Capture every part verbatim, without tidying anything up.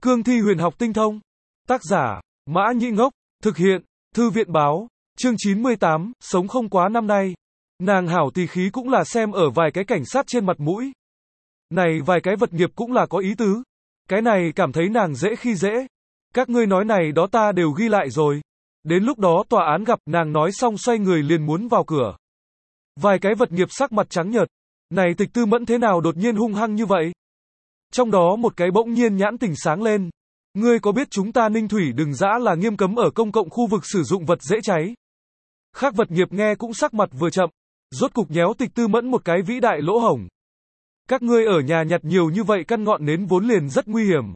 Cương thi huyền học tinh thông. Tác giả, Mã Nhĩ Ngốc. Thực hiện, Thư viện báo. Chương chín mươi tám, sống không quá năm nay. Nàng hảo tỳ khí cũng là xem ở vài cái cảnh sát trên mặt mũi. Này vài cái vật nghiệp cũng là có ý tứ. Cái này cảm thấy nàng dễ khi dễ. Các ngươi nói này đó ta đều ghi lại rồi. Đến lúc đó tòa án gặp, nàng nói xong xoay người liền muốn vào cửa. Vài cái vật nghiệp sắc mặt trắng nhợt. Này Tịch Tư Mẫn thế nào đột nhiên hung hăng như vậy? Trong đó một cái bỗng nhiên nhãn tỉnh sáng lên. Ngươi có biết chúng ta Ninh Thủy Đừng Dã là nghiêm cấm ở công cộng khu vực sử dụng vật dễ cháy? Khác vật nghiệp nghe cũng sắc mặt vừa chậm. Rốt cục nhéo Tịch Tư Mẫn một cái vĩ đại lỗ hổng. Các ngươi ở nhà nhặt nhiều như vậy căn ngọn nến vốn liền rất nguy hiểm.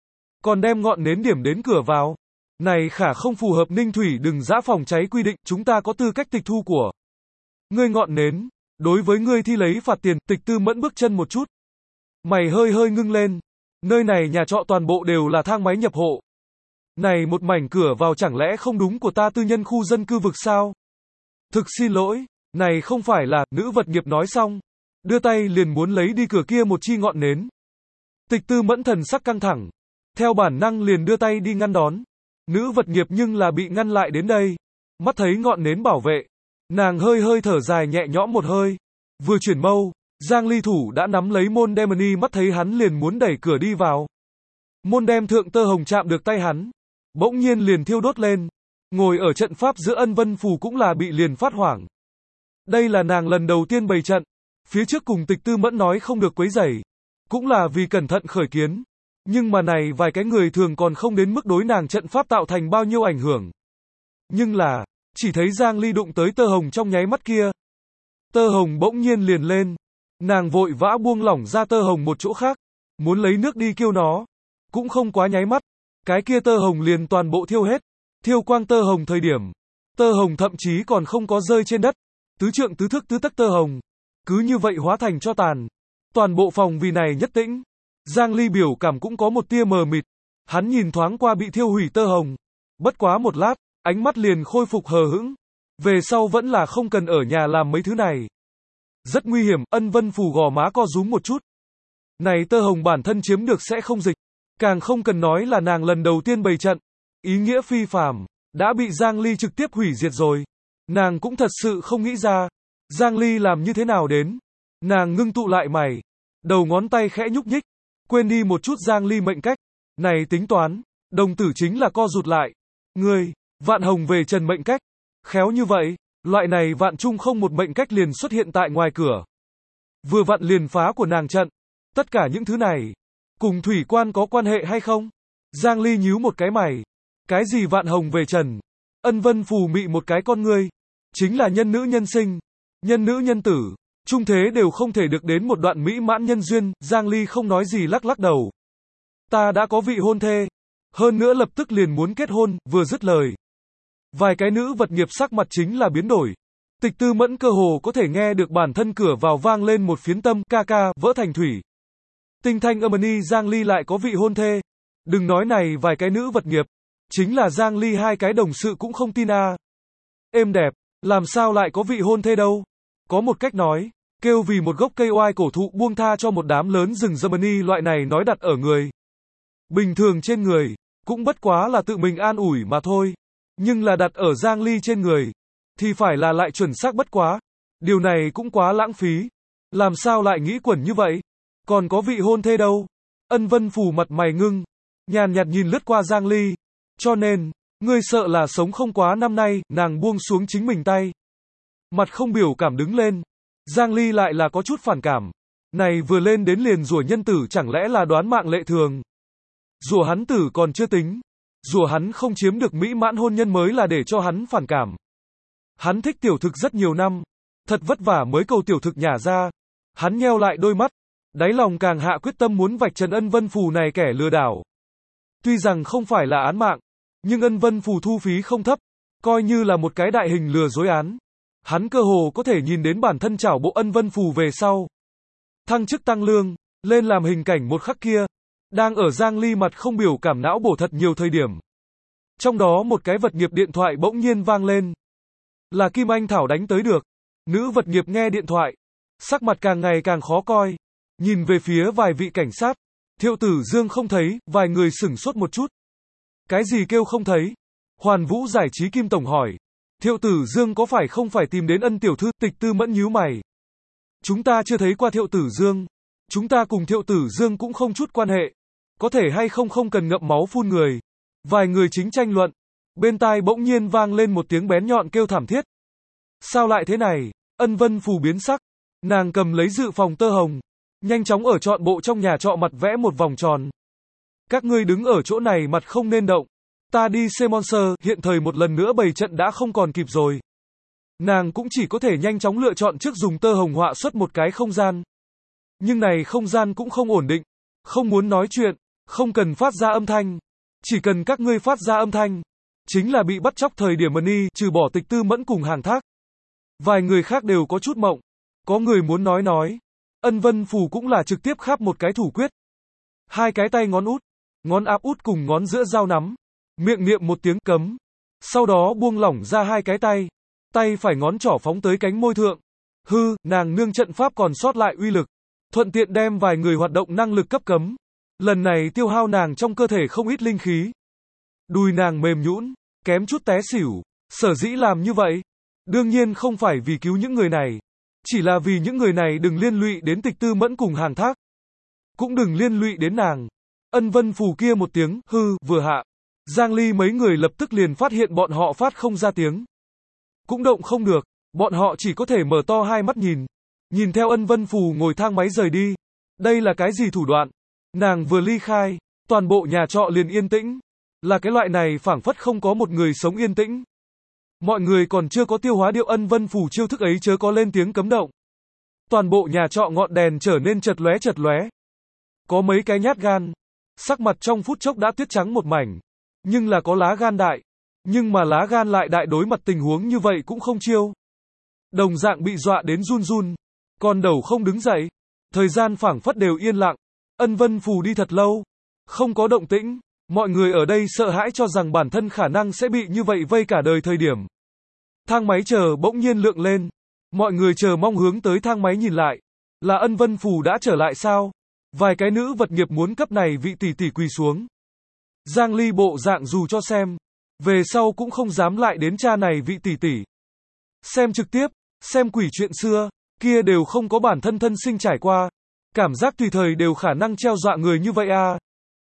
Còn đem ngọn nến điểm đến cửa vào. Này khả không phù hợp Ninh Thủy Đừng Dã phòng cháy quy định, chúng ta có tư cách tịch thu của ngươi ngọn nến. Đối với ngươi thi lấy phạt tiền. Tịch Tư Mẫn bước chân một chút. Mày hơi hơi ngưng lên. Nơi này nhà trọ toàn bộ đều là thang máy nhập hộ. Này một mảnh cửa vào chẳng lẽ không đúng của ta tư nhân khu dân cư vực sao? Thực xin lỗi, này không phải là, nữ vật nghiệp nói xong. Đưa tay liền muốn lấy đi cửa kia một chi ngọn nến. Tịch Tư Mẫn thần sắc căng thẳng. Theo bản năng liền đưa tay đi ngăn đón. Nữ vật nghiệp nhưng là bị ngăn lại đến đây. Mắt thấy ngọn nến bảo vệ. Nàng hơi hơi thở dài nhẹ nhõm một hơi. Vừa chuyển mâu, Giang Ly thủ đã nắm lấy môn Demony, mắt thấy hắn liền muốn đẩy cửa đi vào. Môn đem thượng tơ hồng chạm được tay hắn. Bỗng nhiên liền thiêu đốt lên. Ngồi ở trận pháp giữa Ân Vân Phù cũng là bị liền phát hoảng. Đây là nàng lần đầu tiên bày trận. Phía trước cùng Tịch Tư Mẫn nói không được quấy rầy. Cũng là vì cẩn thận khởi kiến. Nhưng mà này vài cái người thường còn không đến mức đối nàng trận pháp tạo thành bao nhiêu ảnh hưởng. Nhưng là, chỉ thấy Giang Ly đụng tới tơ hồng trong nháy mắt kia. Tơ hồng bỗng nhiên liền lên. Nàng vội vã buông lỏng ra tơ hồng một chỗ khác. Muốn lấy nước đi kêu nó. Cũng không quá nháy mắt. Cái kia tơ hồng liền toàn bộ thiêu hết. Thiêu quang tơ hồng thời điểm. Tơ hồng thậm chí còn không có rơi trên đất. Tứ trượng tứ thước tứ tấc tơ hồng. Cứ như vậy hóa thành cho tàn. Toàn bộ phòng vì này nhất tĩnh. Giang Ly biểu cảm cũng có một tia mờ mịt. Hắn nhìn thoáng qua bị thiêu hủy tơ hồng. Bất quá một lát, ánh mắt liền khôi phục hờ hững. Về sau vẫn là không cần ở nhà làm mấy thứ này. Rất nguy hiểm. Ân Vân Phù gò má co rúm một chút. Này tơ hồng bản thân chiếm được sẽ không dịch. Càng không cần nói là nàng lần đầu tiên bày trận. Ý nghĩa phi phàm. Đã bị Giang Ly trực tiếp hủy diệt rồi. Nàng cũng thật sự không nghĩ ra. Giang Ly làm như thế nào đến. Nàng ngưng tụ lại mày. Đầu ngón tay khẽ nhúc nhích. Quên đi một chút Giang Ly mệnh cách. Này tính toán. Đồng tử chính là co rụt lại. Ngươi, vạn hồng về trần mệnh cách. Khéo như vậy. Loại này vạn trung không một mệnh cách liền xuất hiện tại ngoài cửa. Vừa vặn liền phá của nàng trận. Tất cả những thứ này. Cùng thủy quan có quan hệ hay không? Giang Ly nhíu một cái mày. Cái gì vạn hồng về trần? Ân Vân Phù mị một cái con ngươi. Chính là nhân nữ nhân sinh. Nhân nữ nhân tử. Trung thế đều không thể được đến một đoạn mỹ mãn nhân duyên. Giang Ly không nói gì lắc lắc đầu. Ta đã có vị hôn thê. Hơn nữa lập tức liền muốn kết hôn. Vừa dứt lời. Vài cái nữ vật nghiệp sắc mặt chính là biến đổi. Tịch Tư Mẫn cơ hồ có thể nghe được bản thân cửa vào vang lên một phiến tâm ca ca vỡ thành thủy. Tinh thanh âm ni Giang Ly lại có vị hôn thê. Đừng nói này vài cái nữ vật nghiệp. Chính là Giang Ly hai cái đồng sự cũng không tin a. À. Êm đẹp, làm sao lại có vị hôn thê đâu? Có một cách nói, kêu vì một gốc cây oai cổ thụ buông tha cho một đám lớn rừng Germany loại này nói đặt ở người. Bình thường trên người, cũng bất quá là tự mình an ủi mà thôi. Nhưng là đặt ở Giang Ly trên người, thì phải là lại chuẩn xác bất quá. Điều này cũng quá lãng phí. Làm sao lại nghĩ quẩn như vậy? Còn có vị hôn thê đâu? Ân Vân Phù mặt mày ngưng, nhàn nhạt nhìn lướt qua Giang Ly. Cho nên, ngươi sợ là sống không quá năm nay, nàng buông xuống chính mình tay. Mặt không biểu cảm đứng lên. Giang Ly lại là có chút phản cảm. Này vừa lên đến liền rủa nhân tử chẳng lẽ là đoán mạng lệ thường. Rủa hắn tử còn chưa tính. Rủa hắn không chiếm được mỹ mãn hôn nhân mới là để cho hắn phản cảm. Hắn thích tiểu thực rất nhiều năm. Thật vất vả mới cầu tiểu thực nhả ra. Hắn nheo lại đôi mắt. Đáy lòng càng hạ quyết tâm muốn vạch trần Ân Vân Phù này kẻ lừa đảo. Tuy rằng không phải là án mạng. Nhưng Ân Vân Phù thu phí không thấp. Coi như là một cái đại hình lừa dối án. Hắn cơ hồ có thể nhìn đến bản thân trảo bộ Ân Vân Phù về sau. Thăng chức tăng lương. Lên làm hình cảnh một khắc kia. Đang ở Giang Ly mặt không biểu cảm não bổ thật nhiều thời điểm. Trong đó một cái vật nghiệp điện thoại bỗng nhiên vang lên. Là Kim Anh Thảo đánh tới được. Nữ vật nghiệp nghe điện thoại. Sắc mặt càng ngày càng khó coi. Nhìn về phía vài vị cảnh sát. Thiệu Tử Dương không thấy, vài người sửng sốt một chút. Cái gì kêu không thấy? Hoàn Vũ Giải trí Kim Tổng hỏi. Thiệu Tử Dương có phải không phải tìm đến Ân tiểu thư? Tịch Tư Mẫn nhíu mày. Chúng ta chưa thấy qua Thiệu Tử Dương. Chúng ta cùng Thiệu Tử Dương cũng không chút quan hệ. Có thể hay không không cần ngậm máu phun người. Vài người chính tranh luận. Bên tai bỗng nhiên vang lên một tiếng bén nhọn kêu thảm thiết. Sao lại thế này? Ân Vân Phù biến sắc. Nàng cầm lấy dự phòng tơ hồng. Nhanh chóng ở trọn bộ trong nhà trọ mặt vẽ một vòng tròn. Các ngươi đứng ở chỗ này mặt không nên động. Ta đi Semonser, hiện thời một lần nữa bày trận đã không còn kịp rồi. Nàng cũng chỉ có thể nhanh chóng lựa chọn trước dùng tơ hồng họa xuất một cái không gian. Nhưng này không gian cũng không ổn định. Không muốn nói chuyện, không cần phát ra âm thanh. Chỉ cần các ngươi phát ra âm thanh. Chính là bị bắt chóc thời điểm Mani, trừ bỏ Tịch Tư Mẫn cùng Hàng Thác. Vài người khác đều có chút mộng. Có người muốn nói nói. Ân Vân Phù cũng là trực tiếp khắp một cái thủ quyết. Hai cái tay ngón út, ngón áp út cùng ngón giữa giao nắm. Miệng niệm một tiếng cấm. Sau đó buông lỏng ra hai cái tay. Tay phải ngón trỏ phóng tới cánh môi thượng. Hư, nàng nương trận pháp còn sót lại uy lực. Thuận tiện đem vài người hoạt động năng lực cấp cấm. Lần này tiêu hao nàng trong cơ thể không ít linh khí. Đùi nàng mềm nhũn, kém chút té xỉu. Sở dĩ làm như vậy. Đương nhiên không phải vì cứu những người này. Chỉ là vì những người này đừng liên lụy đến Tịch Tư Mẫn cùng Hàng Thác. Cũng đừng liên lụy đến nàng. Ân Vân Phù kia một tiếng, hư, vừa hạ. Giang Ly mấy người lập tức liền phát hiện bọn họ phát không ra tiếng. Cũng động không được. Bọn họ chỉ có thể mở to hai mắt nhìn. Nhìn theo Ân Vân Phù ngồi thang máy rời đi. Đây là cái gì thủ đoạn? Nàng vừa ly khai, toàn bộ nhà trọ liền yên tĩnh. Là cái loại này phảng phất không có một người sống yên tĩnh. Mọi người còn chưa có tiêu hóa điệu Ân Vân Phù chiêu thức ấy chớ có lên tiếng cấm động. Toàn bộ nhà trọ ngọn đèn trở nên chật lóe chật lóe. Có mấy cái nhát gan. Sắc mặt trong phút chốc đã tuyết trắng một mảnh. Nhưng là có lá gan đại. Nhưng mà lá gan lại đại đối mặt tình huống như vậy cũng không chiêu. Đồng dạng bị dọa đến run run. Còn đầu không đứng dậy. Thời gian phảng phất đều yên lặng. Ân Vân Phù đi thật lâu. Không có động tĩnh. Mọi người ở đây sợ hãi cho rằng bản thân khả năng sẽ bị như vậy vây cả đời thời điểm. Thang máy chờ bỗng nhiên lượng lên. Mọi người chờ mong hướng tới thang máy nhìn lại. Là Ân Vân Phù đã trở lại sao? Vài cái nữ vật nghiệp muốn cấp này vị tỷ tỷ quỳ xuống. Giang Ly bộ dạng dù cho xem. Về sau cũng không dám lại đến cha này vị tỷ tỷ. Xem trực tiếp, xem quỷ chuyện xưa, kia đều không có bản thân thân sinh trải qua. Cảm giác tùy thời đều khả năng treo dọa người như vậy à.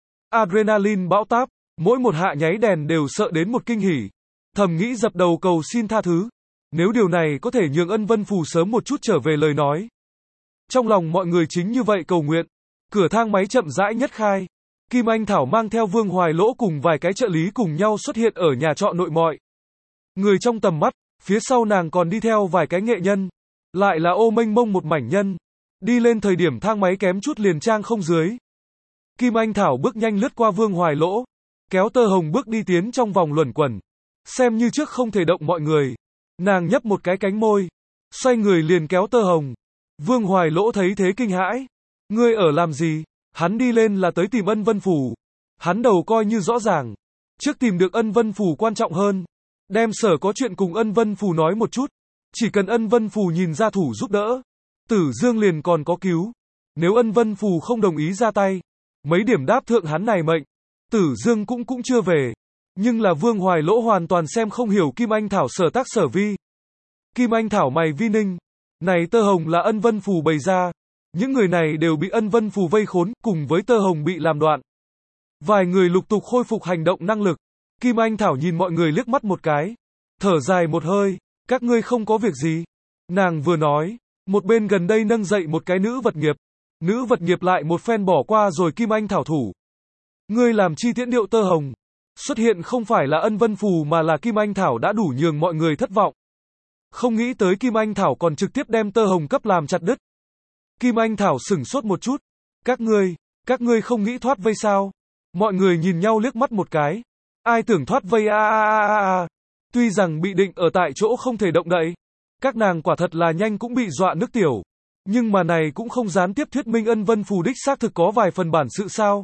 Adrenaline bão táp, mỗi một hạ nháy đèn đều sợ đến một kinh hỉ. Thầm nghĩ dập đầu cầu xin tha thứ. Nếu điều này có thể nhường Ân Vân Phù sớm một chút trở về lời nói. Trong lòng mọi người chính như vậy cầu nguyện. Cửa thang máy chậm rãi nhất khai. Kim Anh Thảo mang theo Vương Hoài Lỗ cùng vài cái trợ lý cùng nhau xuất hiện ở nhà trọ nội mọi. Người trong tầm mắt, phía sau nàng còn đi theo vài cái nghệ nhân. Lại là ô mênh mông một mảnh nhân. Đi lên thời điểm thang máy kém chút liền trang không dưới. Kim Anh Thảo bước nhanh lướt qua Vương Hoài Lỗ. Kéo Tơ Hồng bước đi tiến trong vòng luẩn quẩn. Xem như trước không thể động mọi người. Nàng nhấp một cái cánh môi. Xoay người liền kéo Tơ Hồng. Vương Hoài Lỗ thấy thế kinh hãi. Ngươi ở làm gì? Hắn đi lên là tới tìm Ân Vân Phù. Hắn đầu coi như rõ ràng. Trước tìm được Ân Vân Phù quan trọng hơn. Đem sở có chuyện cùng Ân Vân Phù nói một chút. Chỉ cần Ân Vân Phù nhìn ra thủ giúp đỡ. Tử Dương liền còn có cứu. Nếu Ân Vân Phù không đồng ý ra tay. Mấy điểm đáp thượng hắn này mệnh. Tử Dương cũng cũng chưa về. Nhưng là Vương Hoài Lỗ hoàn toàn xem không hiểu Kim Anh Thảo sở tác sở vi. Kim Anh Thảo mày vi ninh. Này Tơ Hồng là Ân Vân Phù bày ra. Những người này đều bị Ân Vân Phù vây khốn, cùng với Tơ Hồng bị làm đoạn. Vài người lục tục khôi phục hành động năng lực. Kim Anh Thảo nhìn mọi người liếc mắt một cái. Thở dài một hơi. Các ngươi không có việc gì. Nàng vừa nói. Một bên gần đây nâng dậy một cái nữ vật nghiệp. Nữ vật nghiệp lại một phen bỏ qua rồi Kim Anh Thảo thủ. Ngươi làm chi tiễn điệu Tơ Hồng. Xuất hiện không phải là Ân Vân Phù mà là Kim Anh Thảo đã đủ nhường mọi người thất vọng. Không nghĩ tới Kim Anh Thảo còn trực tiếp đem Tơ Hồng cấp làm chặt đứt. Kim Anh Thảo sửng sốt một chút. Các ngươi, các ngươi không nghĩ thoát vây sao? Mọi người nhìn nhau liếc mắt một cái. Ai tưởng thoát vây a a a a a. Tuy rằng bị định ở tại chỗ không thể động đậy. Các nàng quả thật là nhanh cũng bị dọa nước tiểu. Nhưng mà này cũng không gián tiếp thuyết minh Ân Vân Phù đích xác thực có vài phần bản sự sao.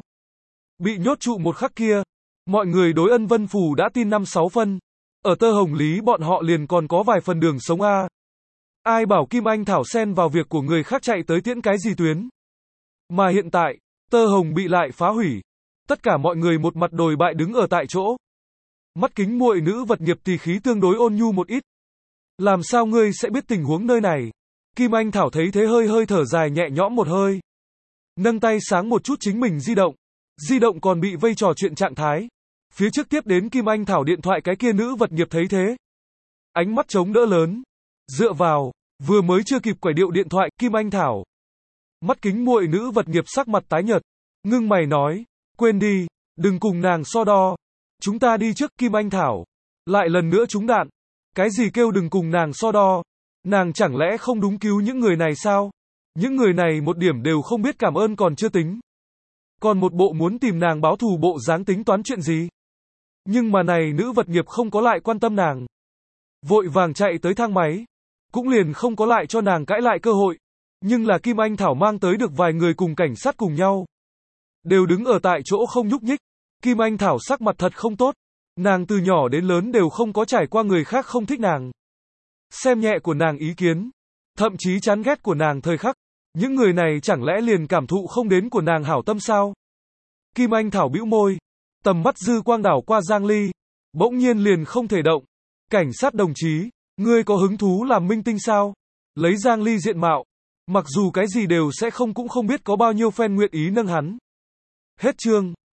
Bị nhốt trụ một khắc kia. Mọi người đối Ân Vân Phù đã tin năm sáu phân. Ở Tơ Hồng lý bọn họ liền còn có vài phần đường sống a. Ai bảo Kim Anh Thảo xen vào việc của người khác chạy tới tiễn cái gì tuyến. Mà hiện tại, Tơ hồng bị lại phá hủy. Tất cả mọi người một mặt đồi bại đứng ở tại chỗ. Mắt kính muội nữ vật nghiệp tỳ khí tương đối ôn nhu một ít. Làm sao ngươi sẽ biết tình huống nơi này? Kim Anh Thảo thấy thế hơi hơi thở dài nhẹ nhõm một hơi. Nâng tay sáng một chút chính mình di động. Di động còn bị vây trò chuyện trạng thái. Phía trước tiếp đến Kim Anh Thảo điện thoại cái kia nữ vật nghiệp thấy thế. Ánh mắt trống đỡ lớn. Dựa vào, vừa mới chưa kịp quẩy điệu điện thoại, Kim Anh Thảo. Mắt kính muội nữ vật nghiệp sắc mặt tái nhợt. Ngưng mày nói, quên đi, đừng cùng nàng so đo. Chúng ta đi trước, Kim Anh Thảo. Lại lần nữa trúng đạn. Cái gì kêu đừng cùng nàng so đo? Nàng chẳng lẽ không đúng cứu những người này sao? Những người này một điểm đều không biết cảm ơn còn chưa tính. Còn một bộ muốn tìm nàng báo thù bộ dáng tính toán chuyện gì? Nhưng mà này nữ vật nghiệp không có lại quan tâm nàng. Vội vàng chạy tới thang máy. Cũng liền không có lại cho nàng cãi lại cơ hội. Nhưng là Kim Anh Thảo mang tới được vài người cùng cảnh sát cùng nhau. Đều đứng ở tại chỗ không nhúc nhích. Kim Anh Thảo sắc mặt thật không tốt. Nàng từ nhỏ đến lớn đều không có trải qua người khác không thích nàng. Xem nhẹ của nàng ý kiến. Thậm chí chán ghét của nàng thời khắc. Những người này chẳng lẽ liền cảm thụ không đến của nàng hảo tâm sao? Kim Anh Thảo bĩu môi. Tầm mắt dư quang đảo qua Giang Ly. Bỗng nhiên liền không thể động. Cảnh sát đồng chí, ngươi có hứng thú làm minh tinh sao? Lấy Giang Ly diện mạo. Mặc dù cái gì đều sẽ không cũng không biết có bao nhiêu fan nguyện ý nâng hắn. Hết chương.